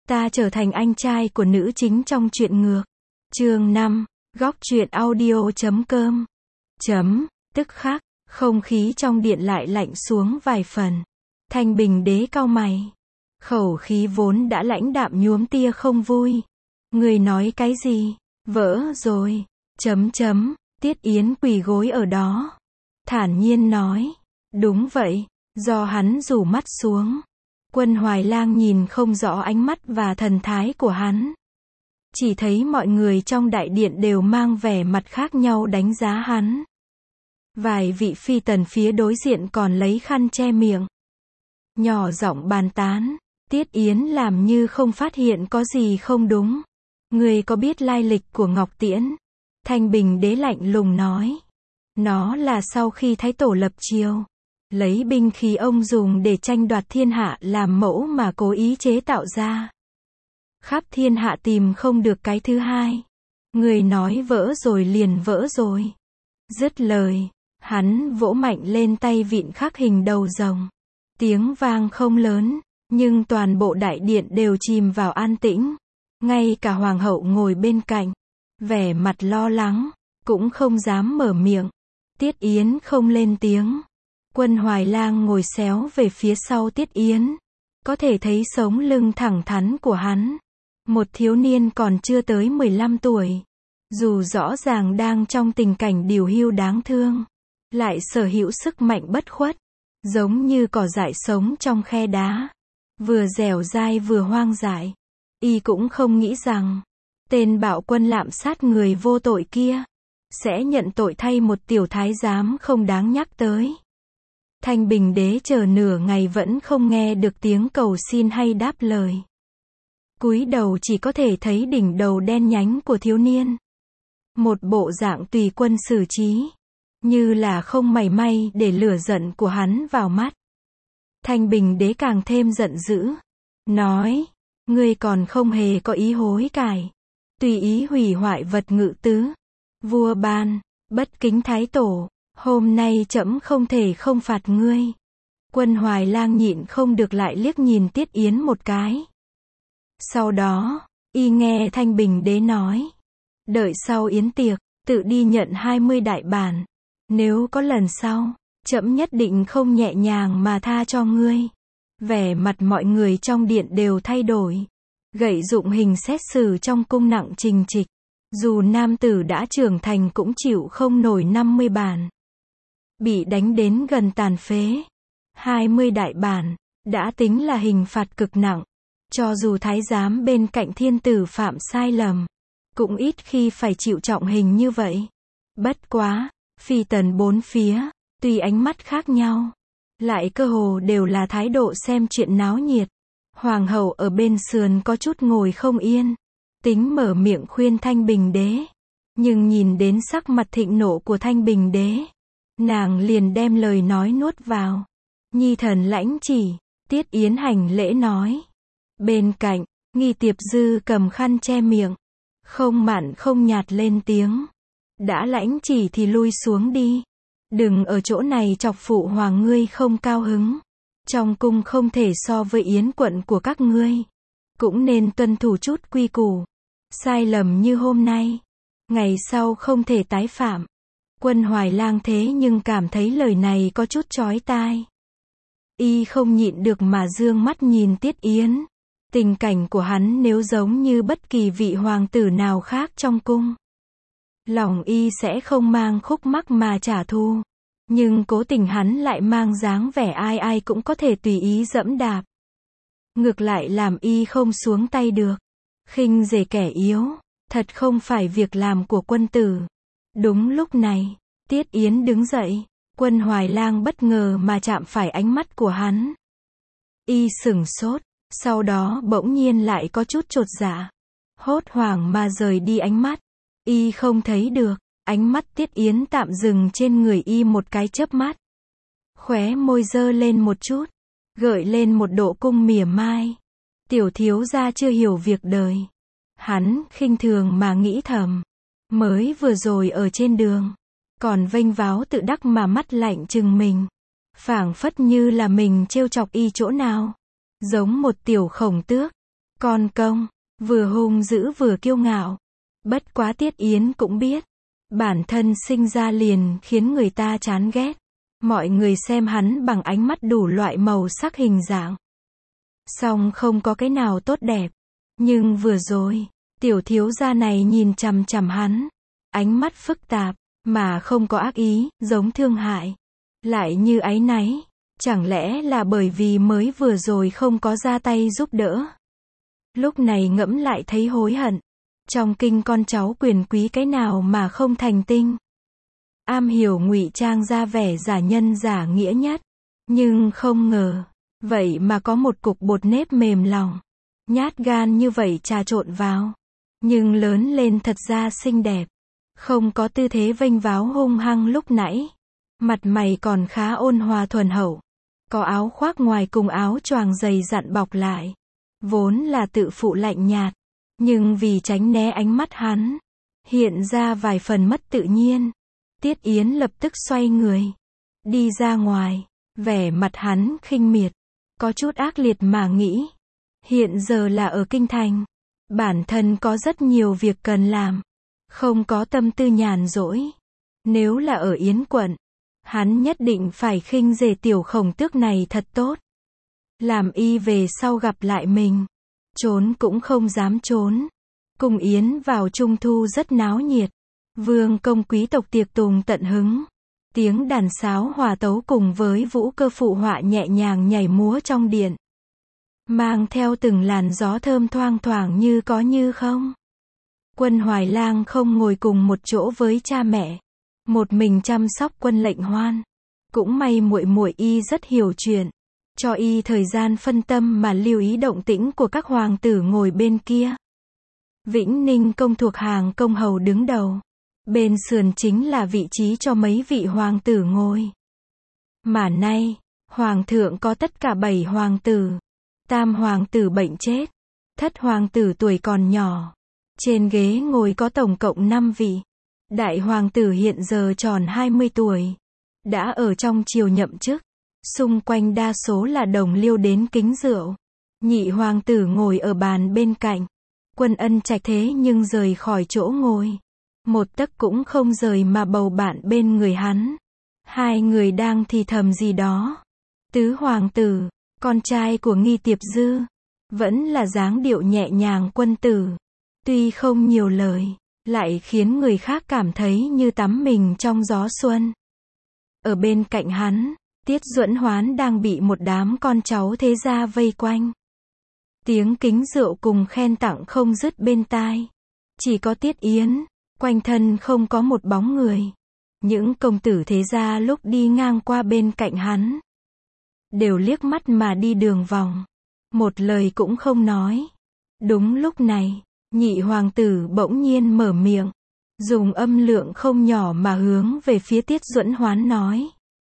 Ta trở thành anh trai của nữ chính trong truyện ngược. Chương 5, góc truyện audio.com. Tức khắc, không khí trong điện lại lạnh xuống vài phần. Thanh Bình Đế cau mày. Khẩu khí vốn đã lãnh đạm nhuốm tia không vui. Người nói cái gì? Vỡ rồi. Tiết Yến quỳ gối ở đó. Thản nhiên nói. Đúng vậy. Do hắn rủ mắt xuống. Quân Hoài Lang nhìn không rõ ánh mắt và thần thái của hắn. Chỉ thấy mọi người trong đại điện đều mang vẻ mặt khác nhau đánh giá hắn. Vài vị phi tần phía đối diện còn lấy khăn che miệng. Nhỏ giọng bàn tán. Tiết Yến làm như không phát hiện có gì không đúng. Người có biết lai lịch của Ngọc Tiễn? Thanh Bình Đế lạnh lùng nói. Nó là sau khi Thái Tổ lập triều, lấy binh khí ông dùng để tranh đoạt thiên hạ làm mẫu mà cố ý chế tạo ra. Khắp thiên hạ tìm không được cái thứ hai. Người nói vỡ rồi liền vỡ rồi. Dứt lời, hắn vỗ mạnh lên tay vịn khắc hình đầu rồng. Tiếng vang không lớn, nhưng toàn bộ đại điện đều chìm vào an tĩnh. Ngay cả hoàng hậu ngồi bên cạnh, vẻ mặt lo lắng, cũng không dám mở miệng. Tiết Yến không lên tiếng. Quân Hoài Lang ngồi xéo về phía sau Tiết Yến. Có thể thấy sống lưng thẳng thắn của hắn. Một thiếu niên còn chưa tới 15 tuổi. Dù rõ ràng đang trong tình cảnh điều hưu đáng thương, lại sở hữu sức mạnh bất khuất. Giống như cỏ dại sống trong khe đá. Vừa dẻo dai vừa hoang dại. Y cũng không nghĩ rằng, tên bạo quân lạm sát người vô tội kia, sẽ nhận tội thay một tiểu thái giám không đáng nhắc tới. Thanh Bình Đế chờ nửa ngày vẫn không nghe được tiếng cầu xin hay đáp lời. Cúi đầu chỉ có thể thấy đỉnh đầu đen nhánh của thiếu niên. Một bộ dạng tùy quân xử trí, như là không mảy may để lửa giận của hắn vào mắt. Thanh Bình Đế càng thêm giận dữ. Nói, ngươi còn không hề có ý hối cải. Tùy ý hủy hoại vật ngự tứ. Vua ban, bất kính Thái Tổ. Hôm nay trẫm không thể không phạt ngươi. Quân Hoài Lang nhịn không được lại liếc nhìn Tiết Yến một cái. Sau đó, y nghe Thanh Bình Đế nói. Đợi sau yến tiệc, tự đi nhận 20 đại bản. Nếu có lần sau, trẫm nhất định không nhẹ nhàng mà tha cho ngươi. Vẻ mặt mọi người trong điện đều thay đổi. Gậy dụng hình xét xử trong cung nặng trình trịch. Dù nam tử đã trưởng thành cũng chịu không nổi 50 bản. Bị đánh đến gần tàn phế. 20 đại bản, đã tính là hình phạt cực nặng. Cho dù thái giám bên cạnh thiên tử phạm sai lầm, cũng ít khi phải chịu trọng hình như vậy. Bất quá, phi tần bốn phía, tuy ánh mắt khác nhau, lại cơ hồ đều là thái độ xem chuyện náo nhiệt. Hoàng hậu ở bên sườn có chút ngồi không yên, tính mở miệng khuyên Thanh Bình Đế. Nhưng nhìn đến sắc mặt thịnh nộ của Thanh Bình Đế, nàng liền đem lời nói nuốt vào. Nhi thần lãnh chỉ. Tiết Yến hành lễ nói. Bên cạnh, Nghi Tiệp Dư cầm khăn che miệng, không mặn không nhạt lên tiếng. Đã lãnh chỉ thì lui xuống đi. Đừng ở chỗ này chọc phụ hoàng ngươi không cao hứng. Trong cung không thể so với Yến quận của các ngươi. Cũng nên tuân thủ chút quy củ. Sai lầm như hôm nay, ngày sau không thể tái phạm. Quân Hoài Lang thế nhưng cảm thấy lời này có chút chói tai. Y không nhịn được mà dương mắt nhìn Tiết Yến. Tình cảnh của hắn nếu giống như bất kỳ vị hoàng tử nào khác trong cung, lòng y sẽ không mang khúc mắc mà trả thù. Nhưng cố tình hắn lại mang dáng vẻ ai ai cũng có thể tùy ý dẫm đạp. Ngược lại làm y không xuống tay được. Khinh rể kẻ yếu, thật không phải việc làm của quân tử. Đúng lúc này, Tiết Yến đứng dậy. Quân Hoài Lang bất ngờ mà chạm phải ánh mắt của hắn. Y sửng sốt, sau đó bỗng nhiên lại có chút chột dạ. Hốt hoảng mà rời đi ánh mắt. Y không thấy được, ánh mắt Tiết Yến tạm dừng trên người y một cái chớp mắt. Khóe môi dơ lên một chút, gợi lên một độ cung mỉa mai. Tiểu thiếu gia chưa hiểu việc đời. Hắn khinh thường mà nghĩ thầm. Mới vừa rồi ở trên đường, còn vênh váo tự đắc mà mắt lạnh chừng mình. Phảng phất như là mình trêu chọc y chỗ nào. Giống một tiểu khổng tước. Con công, vừa hung dữ vừa kiêu ngạo. Bất quá Tiết Yến cũng biết, bản thân sinh ra liền khiến người ta chán ghét. Mọi người xem hắn bằng ánh mắt đủ loại màu sắc hình dạng. Song không có cái nào tốt đẹp. Nhưng vừa rồi, tiểu thiếu gia này nhìn chằm chằm hắn. Ánh mắt phức tạp, mà không có ác ý, giống thương hại. Lại như áy náy. Chẳng lẽ là bởi vì mới vừa rồi không có ra tay giúp đỡ. Lúc này ngẫm lại thấy hối hận. Trong kinh con cháu quyền quý cái nào mà không thành tinh. Am hiểu ngụy trang ra vẻ giả nhân giả nghĩa nhất. Nhưng không ngờ, vậy mà có một cục bột nếp mềm lòng. Nhát gan như vậy trà trộn vào. Nhưng lớn lên thật ra xinh đẹp. Không có tư thế vênh váo hung hăng lúc nãy. Mặt mày còn khá ôn hòa thuần hậu. Có áo khoác ngoài cùng áo choàng dày dặn bọc lại. Vốn là tự phụ lạnh nhạt. Nhưng vì tránh né ánh mắt hắn, hiện ra vài phần mất tự nhiên. Tiết Yến lập tức xoay người. Đi ra ngoài. Vẻ mặt hắn khinh miệt. Có chút ác liệt mà nghĩ. Hiện giờ là ở kinh thành. Bản thân có rất nhiều việc cần làm. Không có tâm tư nhàn rỗi. Nếu là ở Yến quận, hắn nhất định phải khinh rể tiểu khổng tước này thật tốt. Làm y về sau gặp lại mình. Trốn cũng không dám trốn. Cùng Yến vào Trung Thu rất náo nhiệt. Vương công quý tộc tiệc tùng tận hứng. Tiếng đàn sáo hòa tấu cùng với vũ cơ phụ họa nhẹ nhàng nhảy múa trong điện. Mang theo từng làn gió thơm thoang thoảng như có như không. Quân Hoài Lang không ngồi cùng một chỗ với cha mẹ. Một mình chăm sóc Quân Lệnh Hoan. Cũng may muội muội y rất hiểu chuyện. Cho y thời gian phân tâm mà lưu ý động tĩnh của các hoàng tử ngồi bên kia. Vĩnh Ninh công thuộc hàng công hầu đứng đầu. Bên sườn chính là vị trí cho mấy vị hoàng tử ngồi. Mà nay, hoàng thượng có tất cả 7 hoàng tử. Tam hoàng tử bệnh chết. Thất hoàng tử tuổi còn nhỏ. Trên ghế ngồi có tổng cộng 5 vị. Đại hoàng tử hiện giờ tròn 20 tuổi. Đã ở trong triều nhậm chức. Xung quanh đa số là đồng liêu đến kính rượu. Nhị hoàng tử ngồi ở bàn bên cạnh. Quân Ân Trạch thế nhưng rời khỏi chỗ ngồi. Một tấc cũng không rời mà bầu bạn bên người hắn. Hai người đang thì thầm gì đó. Tứ hoàng tử, con trai của Nghi Tiệp Dư, vẫn là dáng điệu nhẹ nhàng quân tử. Tuy không nhiều lời, lại khiến người khác cảm thấy như tắm mình trong gió xuân. Ở bên cạnh hắn, Tiết Duẫn Hoán đang bị một đám con cháu thế gia vây quanh. Tiếng kính rượu cùng khen tặng không dứt bên tai. Chỉ có Tiết Yến, quanh thân không có một bóng người. Những công tử thế gia lúc đi ngang qua bên cạnh hắn, đều liếc mắt mà đi đường vòng. Một lời cũng không nói. Đúng lúc này, nhị hoàng tử bỗng nhiên mở miệng. Dùng âm lượng không nhỏ mà hướng về phía Tiết Duẫn Hoán nói.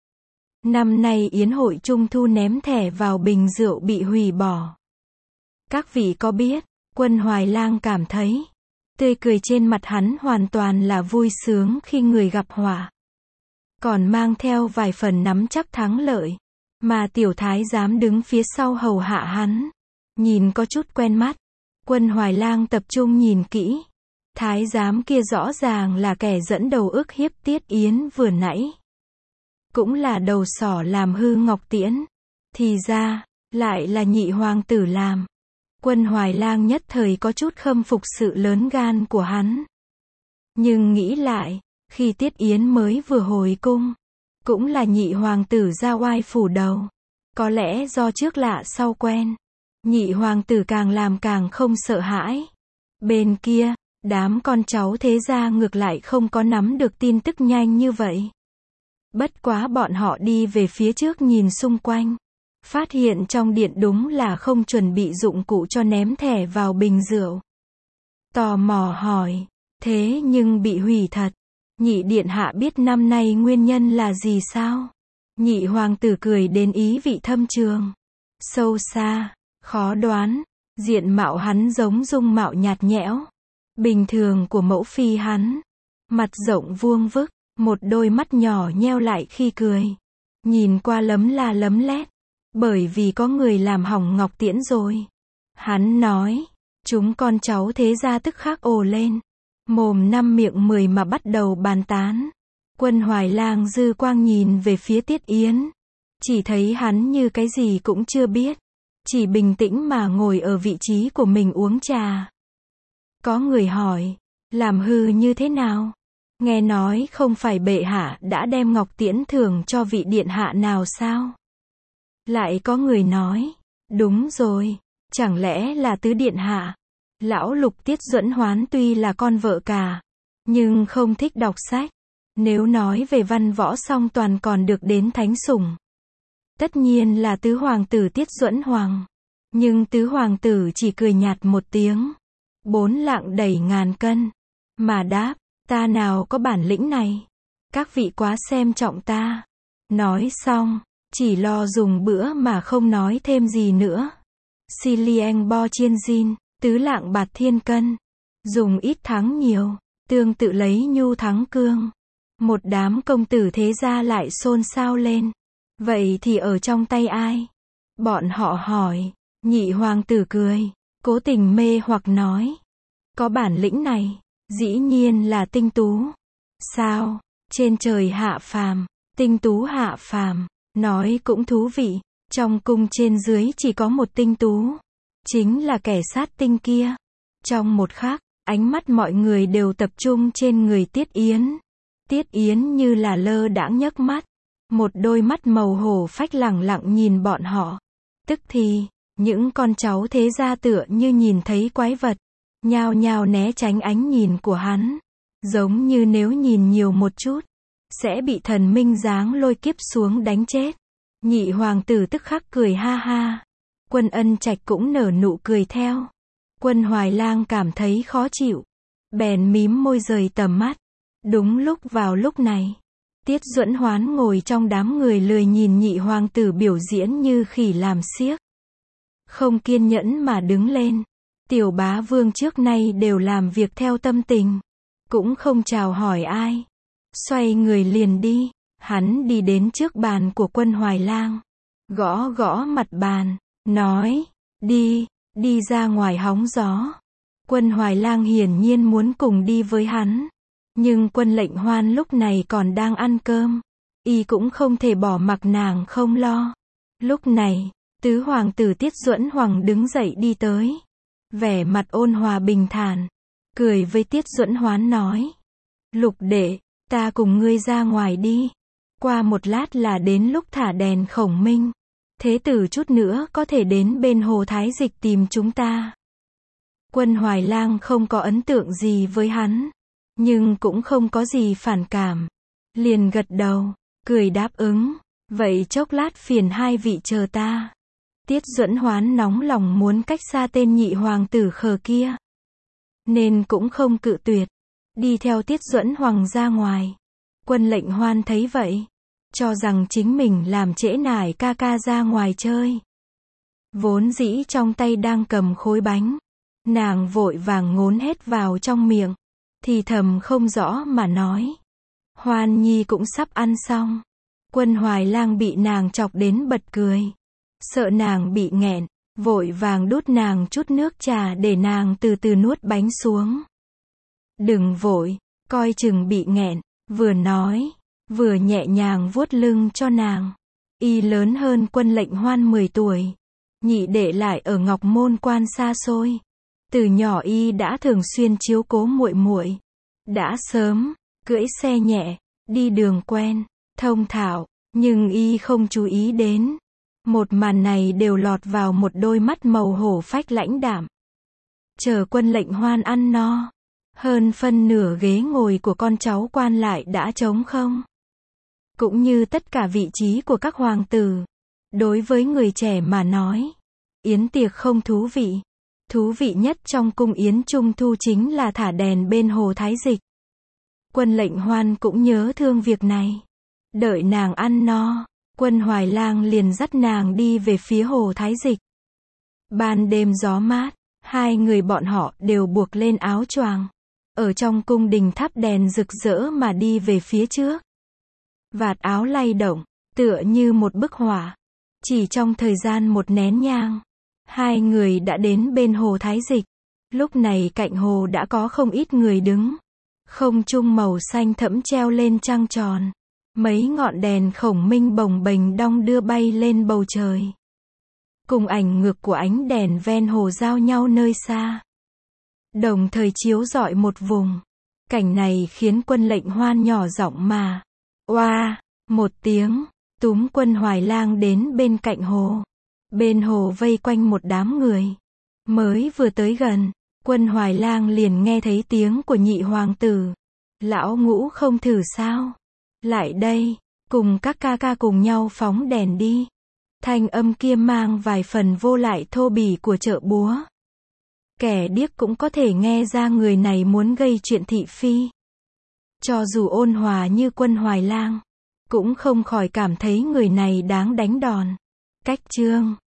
Năm nay yến hội Trung Thu ném thẻ vào bình rượu bị hủy bỏ. Các vị có biết, Quân Hoài Lang cảm thấy, tươi cười trên mặt hắn hoàn toàn là vui sướng khi người gặp họa. Còn mang theo vài phần nắm chắc thắng lợi. Mà tiểu thái giám đứng phía sau hầu hạ hắn. Nhìn có chút quen mắt. Quân Hoài Lang tập trung nhìn kỹ. Thái giám kia rõ ràng là kẻ dẫn đầu ức hiếp Tiết Yến vừa nãy. Cũng là đầu sỏ làm hư Ngọc Tiễn. Thì ra, lại là nhị hoàng tử làm. Quân Hoài Lang nhất thời có chút khâm phục sự lớn gan của hắn. Nhưng nghĩ lại, khi Tiết Yến mới vừa hồi cung, cũng là nhị hoàng tử ra oai phủ đầu. Có lẽ do trước lạ sau quen, nhị hoàng tử càng làm càng không sợ hãi. Bên kia, đám con cháu thế gia ngược lại không có nắm được tin tức nhanh như vậy. Bất quá bọn họ đi về phía trước nhìn xung quanh. Phát hiện trong điện đúng là không chuẩn bị dụng cụ cho ném thẻ vào bình rượu. Tò mò hỏi, thế nhưng bị hủy thật. Nhị điện hạ biết năm nay nguyên nhân là gì sao? Nhị hoàng tử cười đến ý vị thâm trường. Sâu xa, khó đoán. Diện mạo hắn giống dung mạo nhạt nhẽo. Bình thường của mẫu phi hắn. Mặt rộng vuông vức, một đôi mắt nhỏ nheo lại khi cười. Nhìn qua lấm la lấm lét. Bởi vì có người làm hỏng Ngọc Tiễn rồi. Hắn nói. Chúng con cháu thế gia tức khắc ồ lên. Mồm năm miệng 10 mà bắt đầu bàn tán. Quân Hoài Lang dư quang nhìn về phía Tiết Yến. Chỉ thấy hắn như cái gì cũng chưa biết. Chỉ bình tĩnh mà ngồi ở vị trí của mình uống trà. Có người hỏi. Làm hư như thế nào? Nghe nói không phải bệ hạ đã đem ngọc tiễn thưởng cho vị điện hạ nào sao? Lại có người nói. Đúng rồi. Chẳng lẽ là tứ điện hạ? Lão Lục Tiết Duẫn Hoán tuy là con vợ cả. Nhưng không thích đọc sách. Nếu nói về văn võ song toàn còn được đến thánh sủng. Tất nhiên là tứ hoàng tử Tiết Duẫn Hoàng. Nhưng tứ hoàng tử chỉ cười nhạt một tiếng. 4 lạng đẩy ngàn cân. Mà đáp, ta nào có bản lĩnh này. Các vị quá xem trọng ta. Nói xong, chỉ lo dùng bữa mà không nói thêm gì nữa. Xilieng bo chiên zin, tứ lạng bạt thiên cân. Dùng ít thắng nhiều, tương tự lấy nhu thắng cương. Một đám công tử thế gia lại xôn xao lên. Vậy thì ở trong tay ai? Bọn họ hỏi. Nhị hoàng tử cười, cố tình mê hoặc nói. Có bản lĩnh này, dĩ nhiên là tinh tú. Sao? Trên trời hạ phàm, tinh tú hạ phàm. Nói cũng thú vị. Trong cung trên dưới chỉ có một tinh tú. Chính là kẻ sát tinh kia. Trong một khắc, ánh mắt mọi người đều tập trung trên người Tiết Yến. Tiết Yến như là lơ đãng nhấc mắt. Một đôi mắt màu hổ phách lẳng lặng nhìn bọn họ. Tức thì, những con cháu thế gia tựa như nhìn thấy quái vật. Nhao nhao né tránh ánh nhìn của hắn. Giống như nếu nhìn nhiều một chút, sẽ bị thần minh giáng lôi kiếp xuống đánh chết. Nhị hoàng tử tức khắc cười ha ha. Quân Ân Trạch cũng nở nụ cười theo. Quân Hoài Lang cảm thấy khó chịu. Bèn mím môi rời tầm mắt. Đúng lúc vào lúc này, Tiết Duẫn Hoán ngồi trong đám người lười nhìn nhị hoàng tử biểu diễn như khỉ làm xiếc. Không kiên nhẫn mà đứng lên. Tiểu bá vương trước nay đều làm việc theo tâm tình. Cũng không chào hỏi ai. Xoay người liền đi. Hắn đi đến trước bàn của Quân Hoài Lang. Gõ gõ mặt bàn. Nói. Đi ra ngoài hóng gió. Quân Hoài Lang hiển nhiên muốn cùng đi với hắn. Nhưng Quân Lệnh Hoan lúc này còn đang ăn cơm. Y cũng không thể bỏ mặc nàng không lo. Lúc này, tứ hoàng tử Tiết Duẫn Hoàng đứng dậy đi tới. Vẻ mặt ôn hòa bình thản. Cười với Tiết Duẫn Hoán nói. Lục đệ, ta cùng ngươi ra ngoài đi. Qua một lát là đến lúc thả đèn khổng minh. Thế tử chút nữa có thể đến bên hồ Thái Dịch tìm chúng ta. Quân Hoài Lang không có ấn tượng gì với hắn. Nhưng cũng không có gì phản cảm. Liền gật đầu, cười đáp ứng. Vậy chốc lát phiền hai vị chờ ta. Tiết Duẫn Hoán nóng lòng muốn cách xa tên nhị hoàng tử khờ kia. Nên cũng không cự tuyệt. Đi theo Tiết Duẫn Hoàng ra ngoài. Quân Lệnh Hoan thấy vậy. Cho rằng chính mình làm trễ nải ca ca ra ngoài chơi. Vốn dĩ trong tay đang cầm khối bánh. Nàng vội vàng ngốn hết vào trong miệng. Thì thầm không rõ mà nói. Hoan Nhi cũng sắp ăn xong. Quân Hoài Lang bị nàng chọc đến bật cười. Sợ nàng bị nghẹn. Vội vàng đút nàng chút nước trà để nàng từ từ nuốt bánh xuống. Đừng vội, coi chừng bị nghẹn. Vừa nói, vừa nhẹ nhàng vuốt lưng cho nàng. Y lớn hơn Quân Lệnh Hoan 10 tuổi. Nhị đệ lại ở Ngọc Môn Quan xa xôi. Từ nhỏ y đã thường xuyên chiếu cố muội muội. Đã sớm cưỡi xe nhẹ, đi đường quen, thông thạo, nhưng y không chú ý đến. Một màn này đều lọt vào một đôi mắt màu hổ phách lãnh đạm. Chờ Quân Lệnh Hoan ăn no, hơn phân nửa ghế ngồi của con cháu quan lại đã trống không. Cũng như tất cả vị trí của các hoàng tử. Đối với người trẻ mà nói, yến tiệc không thú vị. Thú vị nhất trong cung yến trung thu chính là thả đèn bên hồ Thái Dịch. Quân Lệnh Hoan cũng nhớ thương việc này. Đợi nàng ăn no, Quân Hoài Lang liền dắt nàng đi về phía hồ Thái Dịch. Ban đêm gió mát, hai người bọn họ đều buộc lên áo choàng. Ở trong cung đình thắp đèn rực rỡ mà đi về phía trước. Vạt áo lay động, tựa như một bức họa. Chỉ trong thời gian một nén nhang, Hai người đã đến bên hồ Thái Dịch. Lúc này cạnh hồ đã có không ít người đứng. Không trung màu xanh thẫm treo lên trăng tròn. Mấy ngọn đèn khổng minh bồng bềnh đong đưa bay lên bầu trời. Cùng ảnh ngược của ánh đèn ven hồ giao nhau nơi xa. Đồng thời chiếu rọi một vùng. Cảnh này khiến Quân Lệnh Hoan nhỏ giọng mà. Oa, một tiếng, túm Quân Hoài Lang đến bên cạnh hồ. Bên hồ vây quanh một đám người. Mới vừa tới gần, Quân Hoài Lang liền nghe thấy tiếng của nhị hoàng tử. Lão Ngũ không thử sao? Lại đây, cùng các ca ca cùng nhau phóng đèn đi. Thanh âm kia mang vài phần vô lại thô bỉ của chợ búa. Kẻ điếc cũng có thể nghe ra người này muốn gây chuyện thị phi. Cho dù ôn hòa như Quân Hoài Lang, cũng không khỏi cảm thấy người này đáng đánh đòn. Cách chương